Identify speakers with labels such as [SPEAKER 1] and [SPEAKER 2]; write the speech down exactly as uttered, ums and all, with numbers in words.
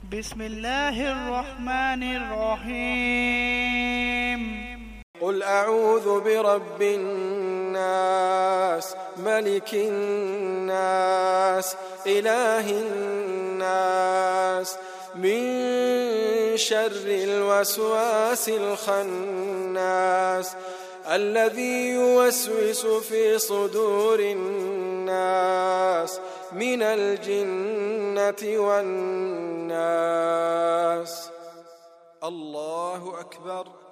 [SPEAKER 1] بسم الله الرحمن الرحيم.
[SPEAKER 2] قل أعوذ برب الناس ملك الناس إله الناس من شر الوسواس الخناس الذي يوسوس في صدور الناس من الجنة والناس. الله أكبر.